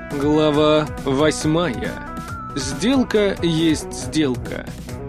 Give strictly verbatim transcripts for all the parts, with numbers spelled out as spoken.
Глава восьмая. Сделка есть сделка.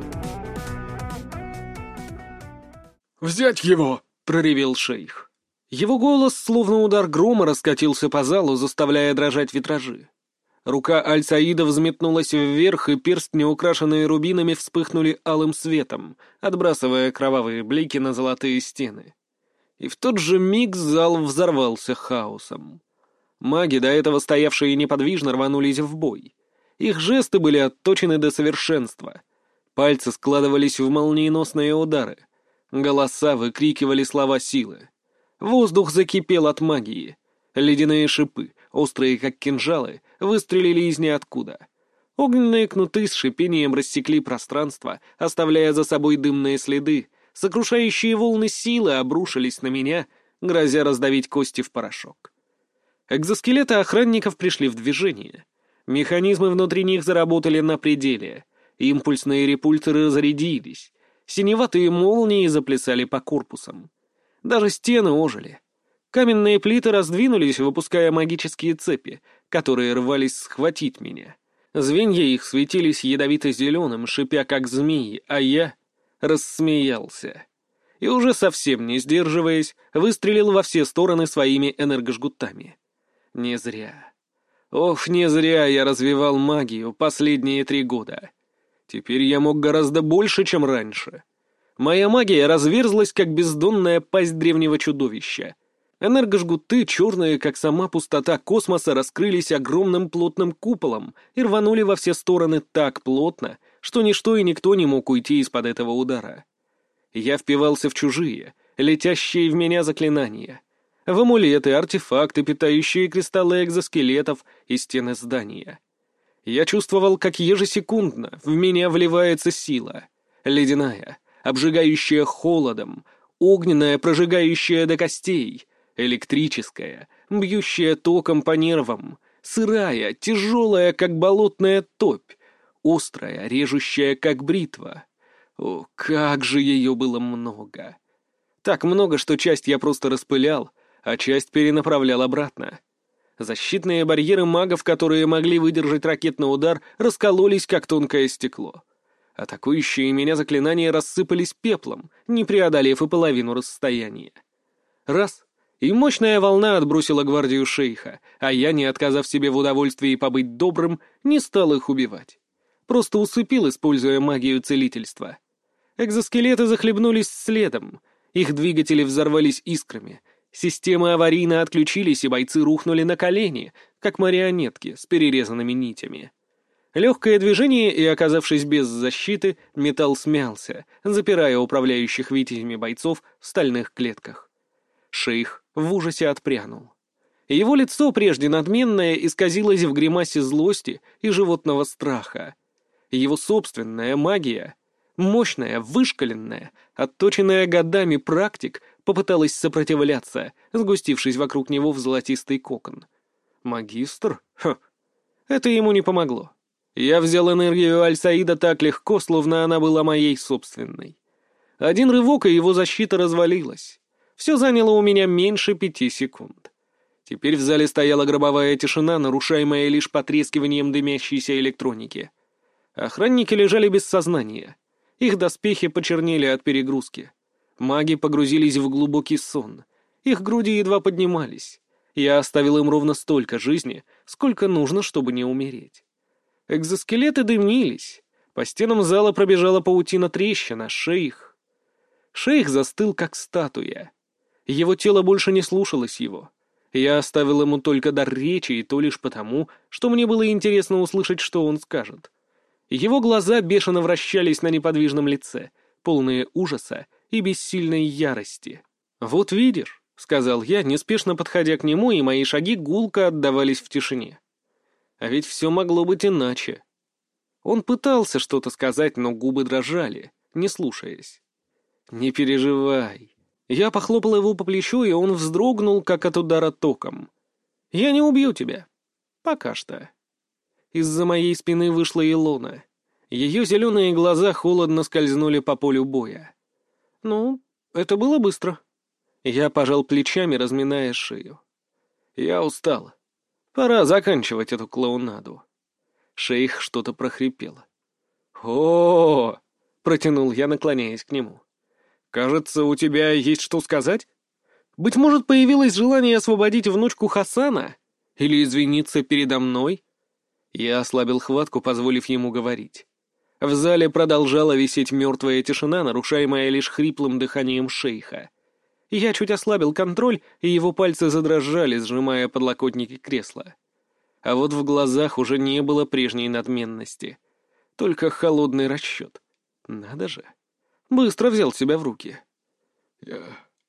«Взять его!» — проревел шейх. Его голос, словно удар грома, раскатился по залу, заставляя дрожать витражи. Рука Аль-Саида взметнулась вверх, и перстни, украшенные рубинами, вспыхнули алым светом, отбрасывая кровавые блики на золотые стены. И в тот же миг зал взорвался хаосом. Маги, до этого стоявшие неподвижно, рванулись в бой. Их жесты были отточены до совершенства. Пальцы складывались в молниеносные удары. Голоса выкрикивали слова силы. Воздух закипел от магии. Ледяные шипы, острые как кинжалы, выстрелили из ниоткуда. Огненные кнуты с шипением рассекли пространство, оставляя за собой дымные следы. Сокрушающие волны силы обрушились на меня, грозя раздавить кости в порошок. Экзоскелеты охранников пришли в движение. Механизмы внутри них заработали на пределе. Импульсные репульторы разрядились. Синеватые молнии заплясали по корпусам. Даже стены ожили. Каменные плиты раздвинулись, выпуская магические цепи, которые рвались схватить меня. Звенья их светились ядовито-зеленым, шипя как змеи, а я рассмеялся. И уже совсем не сдерживаясь, выстрелил во все стороны своими энергожгутами. Не зря. Ох, не зря я развивал магию последние три года. Теперь я мог гораздо больше, чем раньше. Моя магия разверзлась, как бездонная пасть древнего чудовища. Энергожгуты, черные, как сама пустота космоса, раскрылись огромным плотным куполом и рванули во все стороны так плотно, что ничто и никто не мог уйти из-под этого удара. Я впивался в чужие, летящие в меня заклинания. В амулеты, артефакты, питающие кристаллы экзоскелетов и стены здания. Я чувствовал, как ежесекундно в меня вливается сила. Ледяная, обжигающая холодом, огненная, прожигающая до костей, электрическая, бьющая током по нервам, сырая, тяжелая, как болотная топь, острая, режущая, как бритва. О, как же ее было много! Так много, что часть я просто распылял, а часть перенаправлял обратно. Защитные барьеры магов, которые могли выдержать ракетный удар, раскололись, как тонкое стекло. Атакующие меня заклинания рассыпались пеплом, не преодолев и половину расстояния. Раз — и мощная волна отбросила гвардию шейха, а я, не отказав себе в удовольствии побыть добрым, не стал их убивать. Просто усыпил, используя магию целительства. Экзоскелеты захлебнулись следом, их двигатели взорвались искрами, системы аварийно отключились, и бойцы рухнули на колени, как марионетки с перерезанными нитями. Легкое движение, и, оказавшись без защиты, металл смялся, запирая управляющих витязями бойцов в стальных клетках. Шейх в ужасе отпрянул. Его лицо, прежде надменное, исказилось в гримасе злости и животного страха. Его собственная магия, мощная, вышкаленная, отточенная годами практик, попыталась сопротивляться, сгустившись вокруг него в золотистый кокон. Магистр? Ха! Это ему не помогло. Я взял энергию Аль-Саида так легко, словно она была моей собственной. Один рывок, и его защита развалилась. Все заняло у меня меньше пяти секунд. Теперь в зале стояла гробовая тишина, нарушаемая лишь потрескиванием дымящейся электроники. Охранники лежали без сознания. Их доспехи почернели от перегрузки. Маги погрузились в глубокий сон. Их груди едва поднимались. Я оставил им ровно столько жизни, сколько нужно, чтобы не умереть. Экзоскелеты дымились. По стенам зала пробежала паутина трещин, а шейх... Шейх застыл, как статуя. Его тело больше не слушалось его. Я оставил ему только дар речи, и то лишь потому, что мне было интересно услышать, что он скажет. Его глаза бешено вращались на неподвижном лице, полные ужаса и бессильной ярости. «Вот видишь», — сказал я, неспешно подходя к нему, и мои шаги гулко отдавались в тишине. А ведь все могло быть иначе. Он пытался что-то сказать, но губы дрожали, не слушаясь. «Не переживай». Я похлопал его по плечу, и он вздрогнул, как от удара током. «Я не убью тебя. Пока что». Из-за моей спины вышла Илона. Ее зеленые глаза холодно скользнули по полю боя. «Ну, это было быстро». Я пожал плечами, разминая шею. «Я устал. Пора заканчивать эту клоунаду. Шейх что-то прохрипел. О, -о, -о, -о протянул я, наклоняясь к нему. «Кажется, у тебя есть что сказать? Быть может, появилось желание освободить внучку Хасана? Или извиниться передо мной?» Я ослабил хватку, позволив ему говорить. В зале продолжала висеть мертвая тишина, нарушаемая лишь хриплым дыханием шейха. Я чуть ослабил контроль, и его пальцы задрожали, сжимая подлокотники кресла. А вот в глазах уже не было прежней надменности. Только холодный расчет. Надо же. Быстро взял себя в руки. «Я...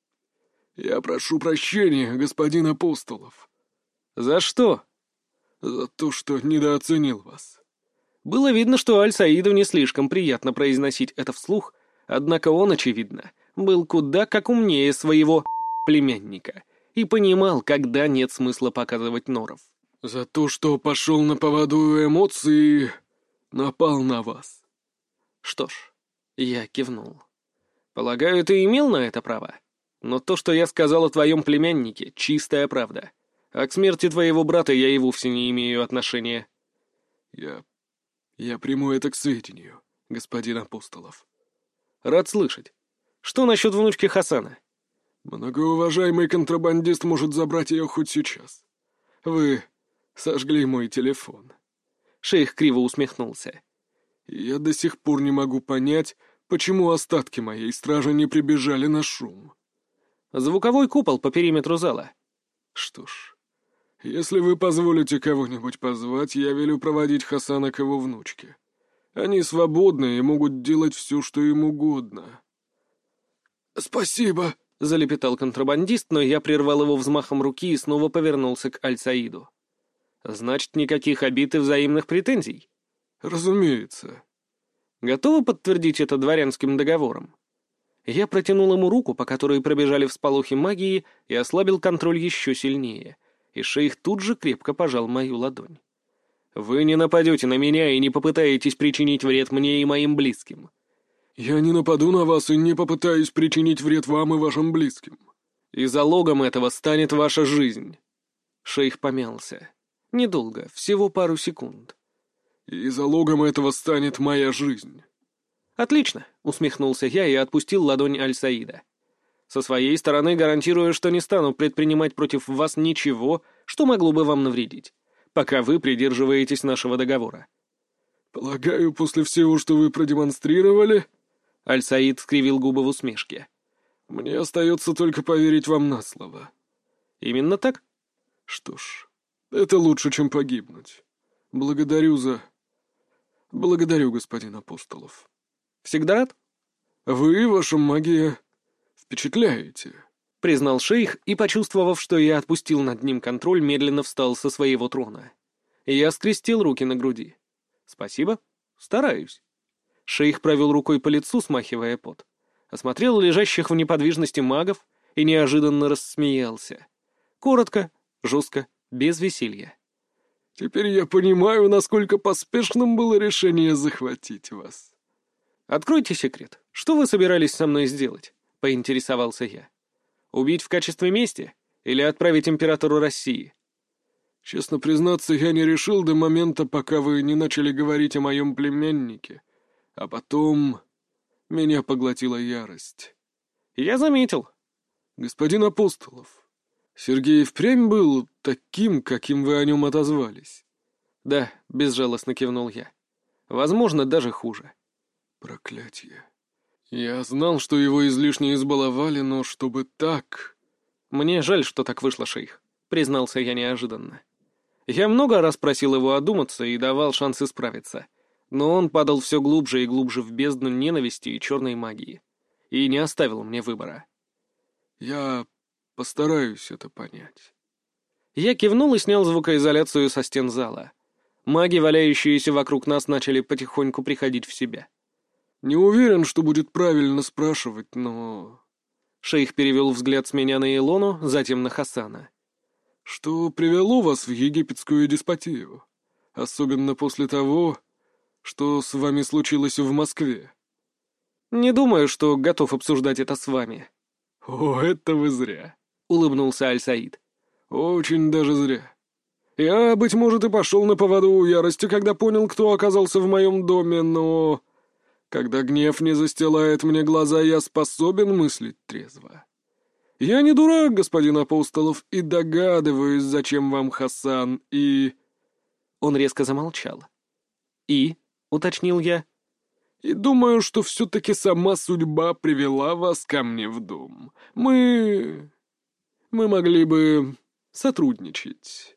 я прошу прощения, господин Апостолов». «За что?» «За то, что недооценил вас». Было видно, что Аль-Саиду не слишком приятно произносить это вслух, однако он, очевидно, был куда как умнее своего племянника и понимал, когда нет смысла показывать норов. «За то, что пошел на поводу эмоций и напал на вас». «Что ж...» Я кивнул. «Полагаю, ты имел на это право? Но то, что я сказал о твоем племяннике, чистая правда. А к смерти твоего брата я и вовсе не имею отношения». «Я... я приму это к сведению, господин Апостолов». «Рад слышать. Что насчет внучки Хасана?» «Многоуважаемый контрабандист может забрать ее хоть сейчас. Вы сожгли мой телефон». Шейх криво усмехнулся. «Я до сих пор не могу понять, почему остатки моей стражи не прибежали на шум». «Звуковой купол по периметру зала». «Что ж, если вы позволите кого-нибудь позвать, я велю проводить Хасана к его внучке. Они свободны и могут делать все, что им угодно». «Спасибо», — залепетал контрабандист, но я прервал его взмахом руки и снова повернулся к Аль-Саиду. «Значит, никаких обид и взаимных претензий?» «Разумеется». «Готовы подтвердить это дворянским договором?» Я протянул ему руку, по которой пробежали всполохи магии, и ослабил контроль еще сильнее, и шейх тут же крепко пожал мою ладонь. «Вы не нападете на меня и не попытаетесь причинить вред мне и моим близким». «Я не нападу на вас и не попытаюсь причинить вред вам и вашим близким». «И залогом этого станет ваша жизнь». Шейх помялся. Недолго, всего пару секунд. «И залогом этого станет моя жизнь». «Отлично», — усмехнулся я и отпустил ладонь Аль-Саида. «Со своей стороны гарантирую, что не стану предпринимать против вас ничего, что могло бы вам навредить, пока вы придерживаетесь нашего договора». «Полагаю, после всего, что вы продемонстрировали...» Аль-Саид скривил губы в усмешке. «Мне остается только поверить вам на слово». «Именно так?» «Что ж, это лучше, чем погибнуть. Благодарю за... Благодарю, господин Апостолов». «Всегда рад?» «Вы, ваша магия, впечатляете», — признал шейх и, почувствовав, что я отпустил над ним контроль, медленно встал со своего трона. Я скрестил руки на груди. «Спасибо. Стараюсь». Шейх провел рукой по лицу, смахивая пот. Осмотрел лежащих в неподвижности магов и неожиданно рассмеялся. Коротко, жестко, без веселья. «Теперь я понимаю, насколько поспешным было решение захватить вас». «Откройте секрет. Что вы собирались со мной сделать?» — поинтересовался я. «Убить в качестве мести или отправить императору России?» «Честно признаться, я не решил до момента, пока вы не начали говорить о моем племяннике. А потом меня поглотила ярость». «Я заметил». «Господин Апостолов, Сергей впрямь был таким, каким вы о нем отозвались?» «Да», — безжалостно кивнул я. «Возможно, даже хуже». «Проклятье. Я знал, что его излишне избаловали, но чтобы так...» «Мне жаль, что так вышло, шейх», — признался я неожиданно. Я много раз просил его одуматься и давал шанс исправиться, но он падал все глубже и глубже в бездну ненависти и черной магии. И не оставил мне выбора. «Я постараюсь это понять». Я кивнул и снял звукоизоляцию со стен зала. Маги, валяющиеся вокруг нас, начали потихоньку приходить в себя. «Не уверен, что будет правильно спрашивать, но...» Шейх перевел взгляд с меня на Илону, затем на Хасана. «Что привело вас в египетскую деспотию? Особенно после того, что с вами случилось в Москве?» «Не думаю, что готов обсуждать это с вами». «О, это вы зря», — улыбнулся Аль-Саид. «Очень даже зря. Я, быть может, и пошел на поводу у ярости, когда понял, кто оказался в моем доме, но... Когда гнев не застилает мне глаза, я способен мыслить трезво. Я не дурак, господин Апостолов, и догадываюсь, зачем вам Хасан, и... Он резко замолчал. «И?» — уточнил я. И думаю, что все-таки сама судьба привела вас ко мне в дом. Мы... мы могли бы сотрудничать».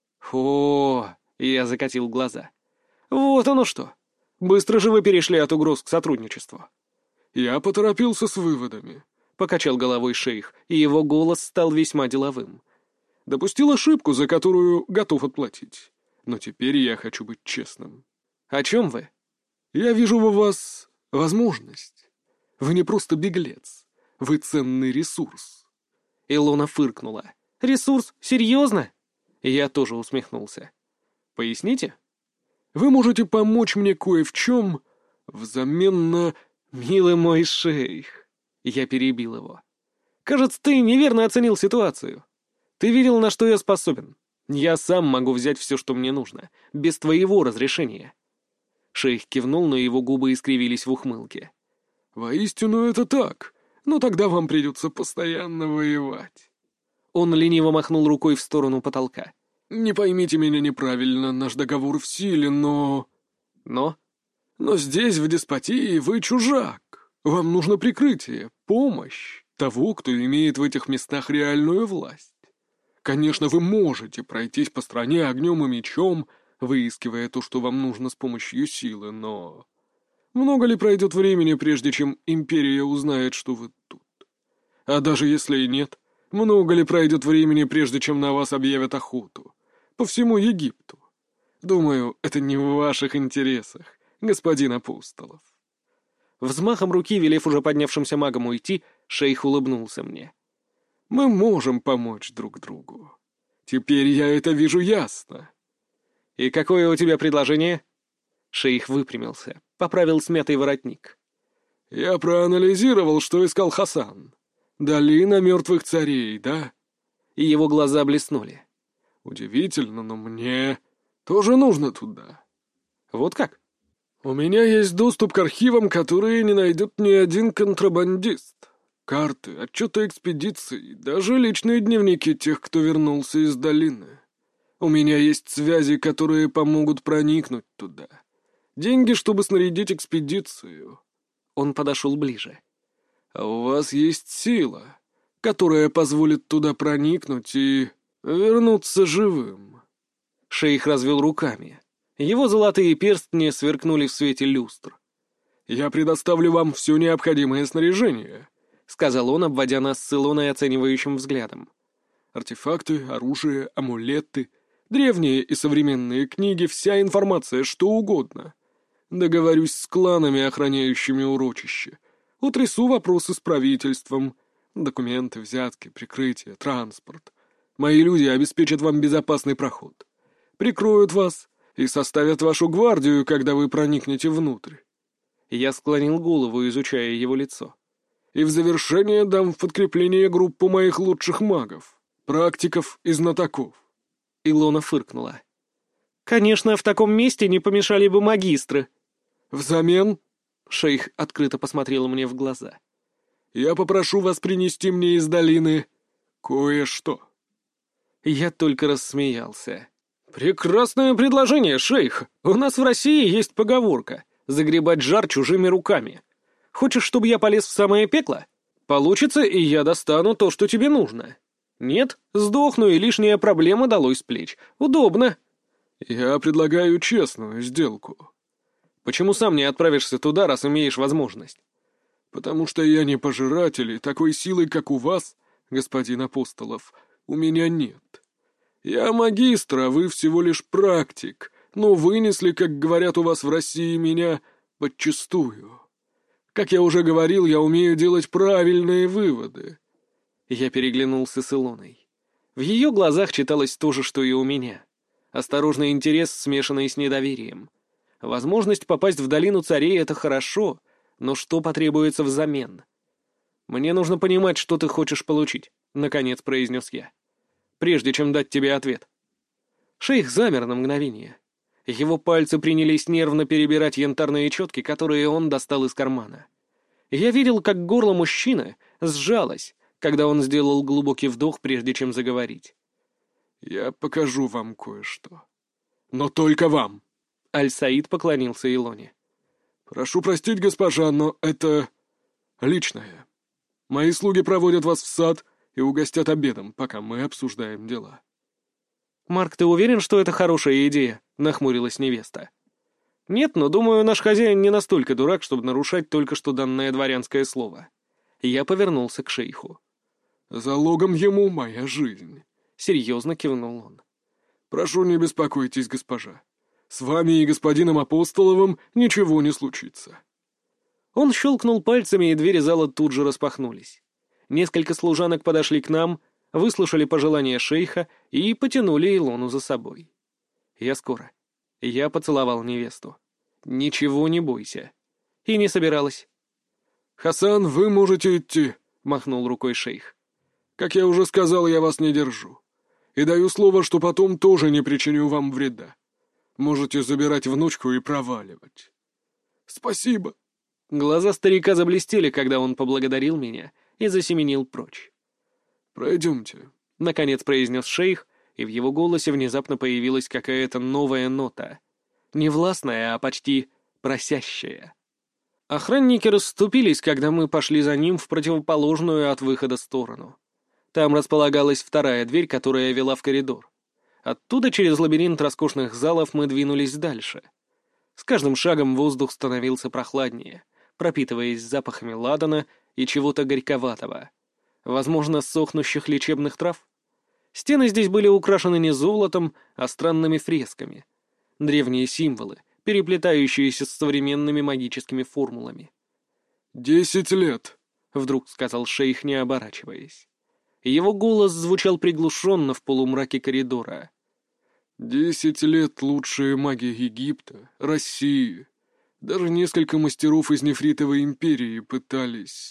«О!» — я закатил глаза. «Вот оно что! Быстро же вы перешли от угроз к сотрудничеству». «Я поторопился с выводами», — покачал головой шейх, и его голос стал весьма деловым. «Допустил ошибку, за которую готов отплатить. Но теперь я хочу быть честным». «О чем вы?» «Я вижу во вас возможность. Вы не просто беглец. Вы ценный ресурс». Илона фыркнула. «Ресурс? Серьезно?» Я тоже усмехнулся. «Поясните?» «Вы можете помочь мне кое в чем взамен на...» «Милый мой шейх!» Я перебил его. «Кажется, ты неверно оценил ситуацию. Ты видел, на что я способен. Я сам могу взять все, что мне нужно, без твоего разрешения». Шейх кивнул, но его губы искривились в ухмылке. «Воистину это так, но тогда вам придется постоянно воевать». Он лениво махнул рукой в сторону потолка. «Не поймите меня неправильно, наш договор в силе, но...» «Но?» «Но здесь, в деспотии, вы чужак. Вам нужно прикрытие, помощь того, кто имеет в этих местах реальную власть. Конечно, вы можете пройтись по стране огнем и мечом, выискивая то, что вам нужно с помощью силы, но... Много ли пройдет времени, прежде чем империя узнает, что вы тут? А даже если и нет, много ли пройдет времени, прежде чем на вас объявят охоту? По всему Египту. Думаю, это не в ваших интересах, господин Апостолов». Взмахом руки, велев уже поднявшимся магам уйти, шейх улыбнулся мне. «Мы можем помочь друг другу. Теперь я это вижу ясно». «И какое у тебя предложение?» Шейх выпрямился, поправил смятый воротник. «Я проанализировал, что искал Хасан. Долина мертвых царей, да?» И его глаза блеснули. «Удивительно, но мне тоже нужно туда». «Вот как?» «У меня есть доступ к архивам, которые не найдет ни один контрабандист. Карты, отчеты экспедиций, даже личные дневники тех, кто вернулся из долины. У меня есть связи, которые помогут проникнуть туда. Деньги, чтобы снарядить экспедицию». Он подошел ближе. «А у вас есть сила, которая позволит туда проникнуть и вернуться живым». Шейх развел руками. Его золотые перстни сверкнули в свете люстр. «Я предоставлю вам все необходимое снаряжение», — сказал он, обводя нас с Илоной оценивающим взглядом. «Артефакты, оружие, амулеты, древние и современные книги, вся информация, что угодно. Договорюсь с кланами, охраняющими урочище. Утрясу вопросы с правительством. Документы, взятки, прикрытие, транспорт. Мои люди обеспечат вам безопасный проход. Прикроют вас и составят вашу гвардию, когда вы проникнете внутрь». Я склонил голову, изучая его лицо. «И в завершение дам в подкрепление группу моих лучших магов, практиков и знатоков». Илона фыркнула. «Конечно, в таком месте не помешали бы магистры». «Взамен...» — шейх открыто посмотрел мне в глаза. «Я попрошу вас принести мне из долины кое-что». Я только рассмеялся. «Прекрасное предложение, шейх. У нас в России есть поговорка — загребать жар чужими руками. Хочешь, чтобы я полез в самое пекло? Получится, и я достану то, что тебе нужно. Нет, сдохну, и лишняя проблема долой с плеч. Удобно». «Я предлагаю честную сделку». «Почему сам не отправишься туда, раз имеешь возможность?» «Потому что я не пожиратель, и такой силы, как у вас, господин Апостолов, у меня нет. Я магистр, а вы всего лишь практик, но вынесли, как говорят у вас в России, меня подчистую. Как я уже говорил, я умею делать правильные выводы». Я переглянулся с Илоной. В ее глазах читалось то же, что и у меня. Осторожный интерес, смешанный с недоверием. Возможность попасть в долину царей — это хорошо, но что потребуется взамен? «Мне нужно понимать, что ты хочешь получить», — наконец произнес я. «Прежде чем дать тебе ответ». Шейх замер на мгновение. Его пальцы принялись нервно перебирать янтарные четки, которые он достал из кармана. Я видел, как горло мужчины сжалось, когда он сделал глубокий вдох, прежде чем заговорить. «Я покажу вам кое-что. Но только вам!» Аль-Саид поклонился Илоне. «Прошу простить, госпожа, но это личное. Мои слуги проводят вас в сад и угостят обедом, пока мы обсуждаем дела». «Марк, ты уверен, что это хорошая идея?» — нахмурилась невеста. «Нет, но, думаю, наш хозяин не настолько дурак, чтобы нарушать только что данное дворянское слово». Я повернулся к шейху. «Залогом ему моя жизнь», — серьезно кивнул он. «Прошу, не беспокойтесь, госпожа. С вами и господином Апостоловым ничего не случится». Он щелкнул пальцами, и двери зала тут же распахнулись. Несколько служанок подошли к нам, выслушали пожелания шейха и потянули Илону за собой. «Я скоро». Я поцеловал невесту. «Ничего не бойся». И не собиралась. «Хасан, вы можете идти», — махнул рукой шейх. «Как я уже сказал, я вас не держу. И даю слово, что потом тоже не причиню вам вреда. Можете забирать внучку и проваливать». «Спасибо». Глаза старика заблестели, когда он поблагодарил меня и засеменил прочь. «Пройдемте», — наконец произнес шейх, и в его голосе внезапно появилась какая-то новая нота. Не властная, а почти просящая. Охранники расступились, когда мы пошли за ним в противоположную от выхода сторону. Там располагалась вторая дверь, которая вела в коридор. Оттуда через лабиринт роскошных залов мы двинулись дальше. С каждым шагом воздух становился прохладнее, пропитываясь запахами ладана и чего-то горьковатого. Возможно, сохнущих лечебных трав? Стены здесь были украшены не золотом, а странными фресками. Древние символы, переплетающиеся с современными магическими формулами. «Десять лет», — вдруг сказал шейх, не оборачиваясь. Его голос звучал приглушенно в полумраке коридора. «Десять лет лучшие маги Египта, России, даже несколько мастеров из Нефритовой империи пытались...»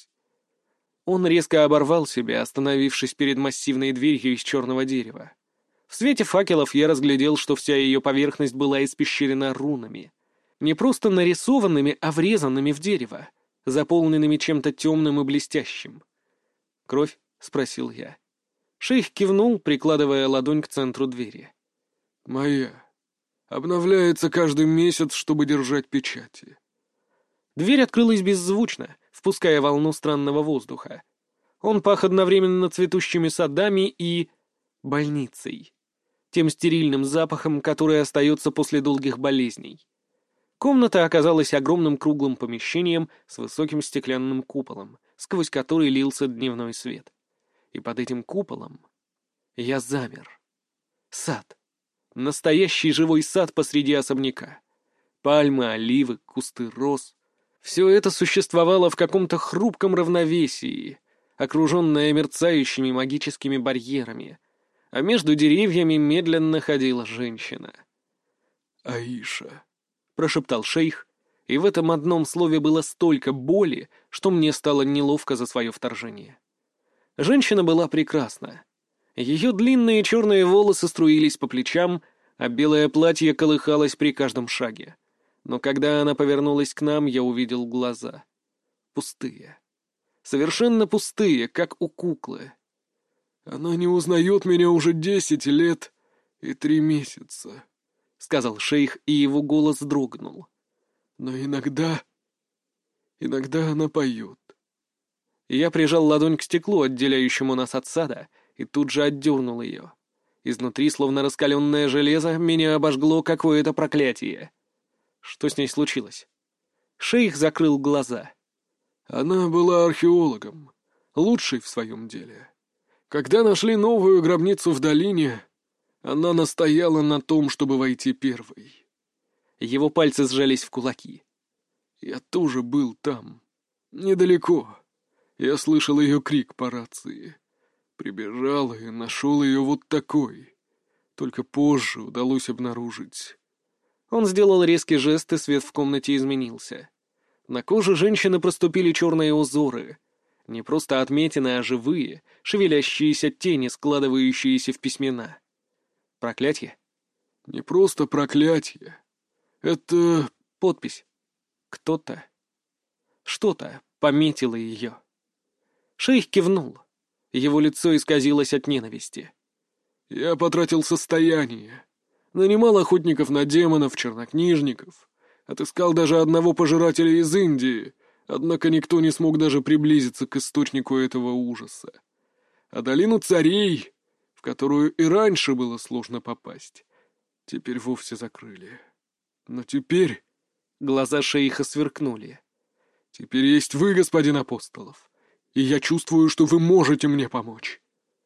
Он резко оборвал себя, остановившись перед массивной дверью из черного дерева. В свете факелов я разглядел, что вся ее поверхность была испещрена рунами. Не просто нарисованными, а врезанными в дерево, заполненными чем-то темным и блестящим. «Кровь?» — спросил я. Шейх кивнул, прикладывая ладонь к центру двери. «Моя. Обновляется каждый месяц, чтобы держать печати». Дверь открылась беззвучно, впуская волну странного воздуха. Он пах одновременно цветущими садами и... больницей. Тем стерильным запахом, который остается после долгих болезней. Комната оказалась огромным круглым помещением с высоким стеклянным куполом, сквозь который лился дневной свет. И под этим куполом я замер. Сад. Настоящий живой сад посреди особняка. Пальмы, оливы, кусты роз. Все это существовало в каком-то хрупком равновесии, окруженное мерцающими магическими барьерами, а между деревьями медленно ходила женщина. «Аиша», — прошептал шейх, и в этом одном слове было столько боли, что мне стало неловко за свое вторжение. Женщина была прекрасна. Ее длинные черные волосы струились по плечам, а белое платье колыхалось при каждом шаге. Но когда она повернулась к нам, я увидел глаза. Пустые. Совершенно пустые, как у куклы. «Она не узнает меня уже десять лет и три месяца», — сказал шейх, и его голос дрогнул. «Но иногда... иногда она поет». Я прижал ладонь к стеклу, отделяющему нас от сада, и тут же отдернул ее. Изнутри, словно раскаленное железо, меня обожгло какое-то проклятие. Что с ней случилось? Шейх закрыл глаза. Она была археологом, лучшей в своем деле. Когда нашли новую гробницу в долине, она настояла на том, чтобы войти первой. Его пальцы сжались в кулаки. Я тоже был там, недалеко. Я слышал ее крик по рации. Прибежал и нашел ее вот такой. Только позже удалось обнаружить. Он сделал резкий жест, и свет в комнате изменился. На коже женщины проступили черные узоры. Не просто отметины, а живые, шевелящиеся тени, складывающиеся в письмена. Проклятье? Не просто проклятие. Это... Подпись. Кто-то, что-то пометило ее. Шейх кивнул. Его лицо исказилось от ненависти. Я потратил состояние. Нанимал охотников на демонов, чернокнижников. Отыскал даже одного пожирателя из Индии, однако никто не смог даже приблизиться к источнику этого ужаса. А долину царей, в которую и раньше было сложно попасть, теперь вовсе закрыли. Но теперь... Глаза шейха сверкнули. Теперь есть вы, господин Апостолов, и я чувствую, что вы можете мне помочь.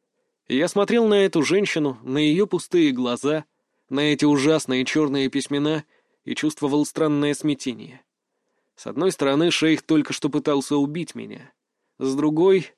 Я смотрел на эту женщину, на ее пустые глаза, на эти ужасные черные письмена и чувствовал странное смятение. С одной стороны, шейх только что пытался убить меня. С другой...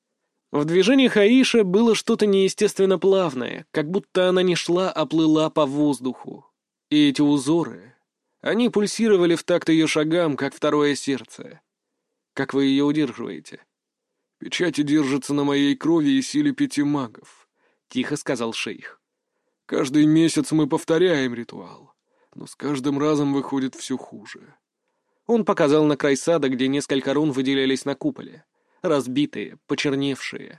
В движениях Аиши было что-то неестественно плавное, как будто она не шла, а плыла по воздуху. И эти узоры... Они пульсировали в такт ее шагам, как второе сердце. Как вы ее удерживаете? Печати держатся на моей крови и силе пяти магов, — тихо сказал шейх. Каждый месяц мы повторяем ритуал, но с каждым разом выходит все хуже. Он показал на край сада, где несколько рун выделялись на куполе. Разбитые, почерневшие.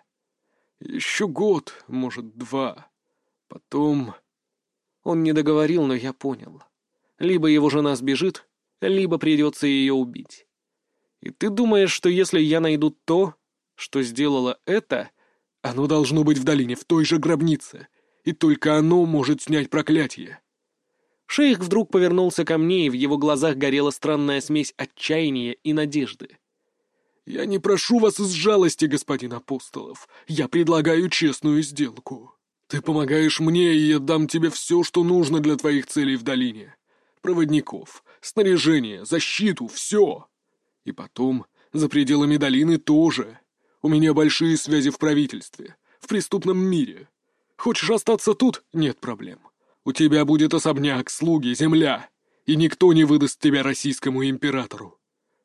Еще год, может, два. Потом... Он не договорил, но я понял. Либо его жена сбежит, либо придется ее убить. И ты думаешь, что если я найду то, что сделало это, оно должно быть в долине, в той же гробнице, и только оно может снять проклятие? Шейх вдруг повернулся ко мне, и в его глазах горела странная смесь отчаяния и надежды. «Я не прошу вас из жалости, господин Апостолов. Я предлагаю честную сделку. Ты помогаешь мне, и я дам тебе все, что нужно для твоих целей в долине. Проводников, снаряжение, защиту, все. И потом, за пределами долины тоже. У меня большие связи в правительстве, в преступном мире. Хочешь остаться тут? Нет проблем. У тебя будет особняк, слуги, земля, и никто не выдаст тебя российскому императору».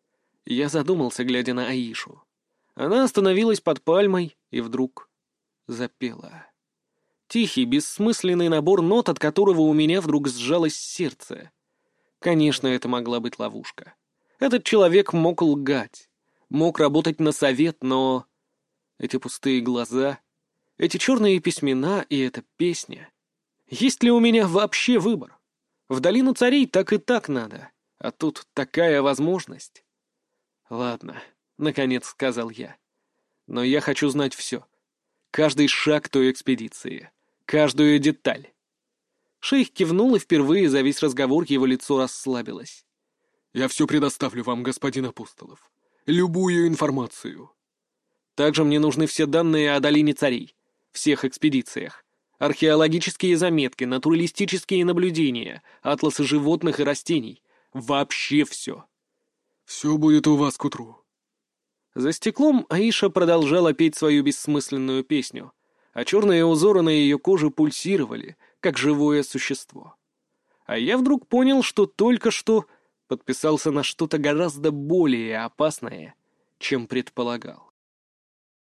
Я задумался, глядя на Аишу. Она остановилась под пальмой и вдруг запела. Тихий, бессмысленный набор нот, от которого у меня вдруг сжалось сердце. Конечно, это могла быть ловушка. Этот человек мог лгать, мог работать на совет, но... Эти пустые глаза, эти черные письмена и эта песня... Есть ли у меня вообще выбор? В долину царей так и так надо, а тут такая возможность. Ладно, наконец сказал я. Но я хочу знать все. Каждый шаг той экспедиции, каждую деталь. Шейх кивнул, и впервые за весь разговор его лицо расслабилось. «Я все предоставлю вам, господин Апостолов. Любую информацию». Также мне нужны все данные о долине царей, всех экспедициях. Археологические заметки, натуралистические наблюдения, атласы животных и растений. Вообще все. «Все будет у вас к утру». За стеклом Аиша продолжала петь свою бессмысленную песню, а черные узоры на ее коже пульсировали, как живое существо. А я вдруг понял, что только что подписался на что-то гораздо более опасное, чем предполагал.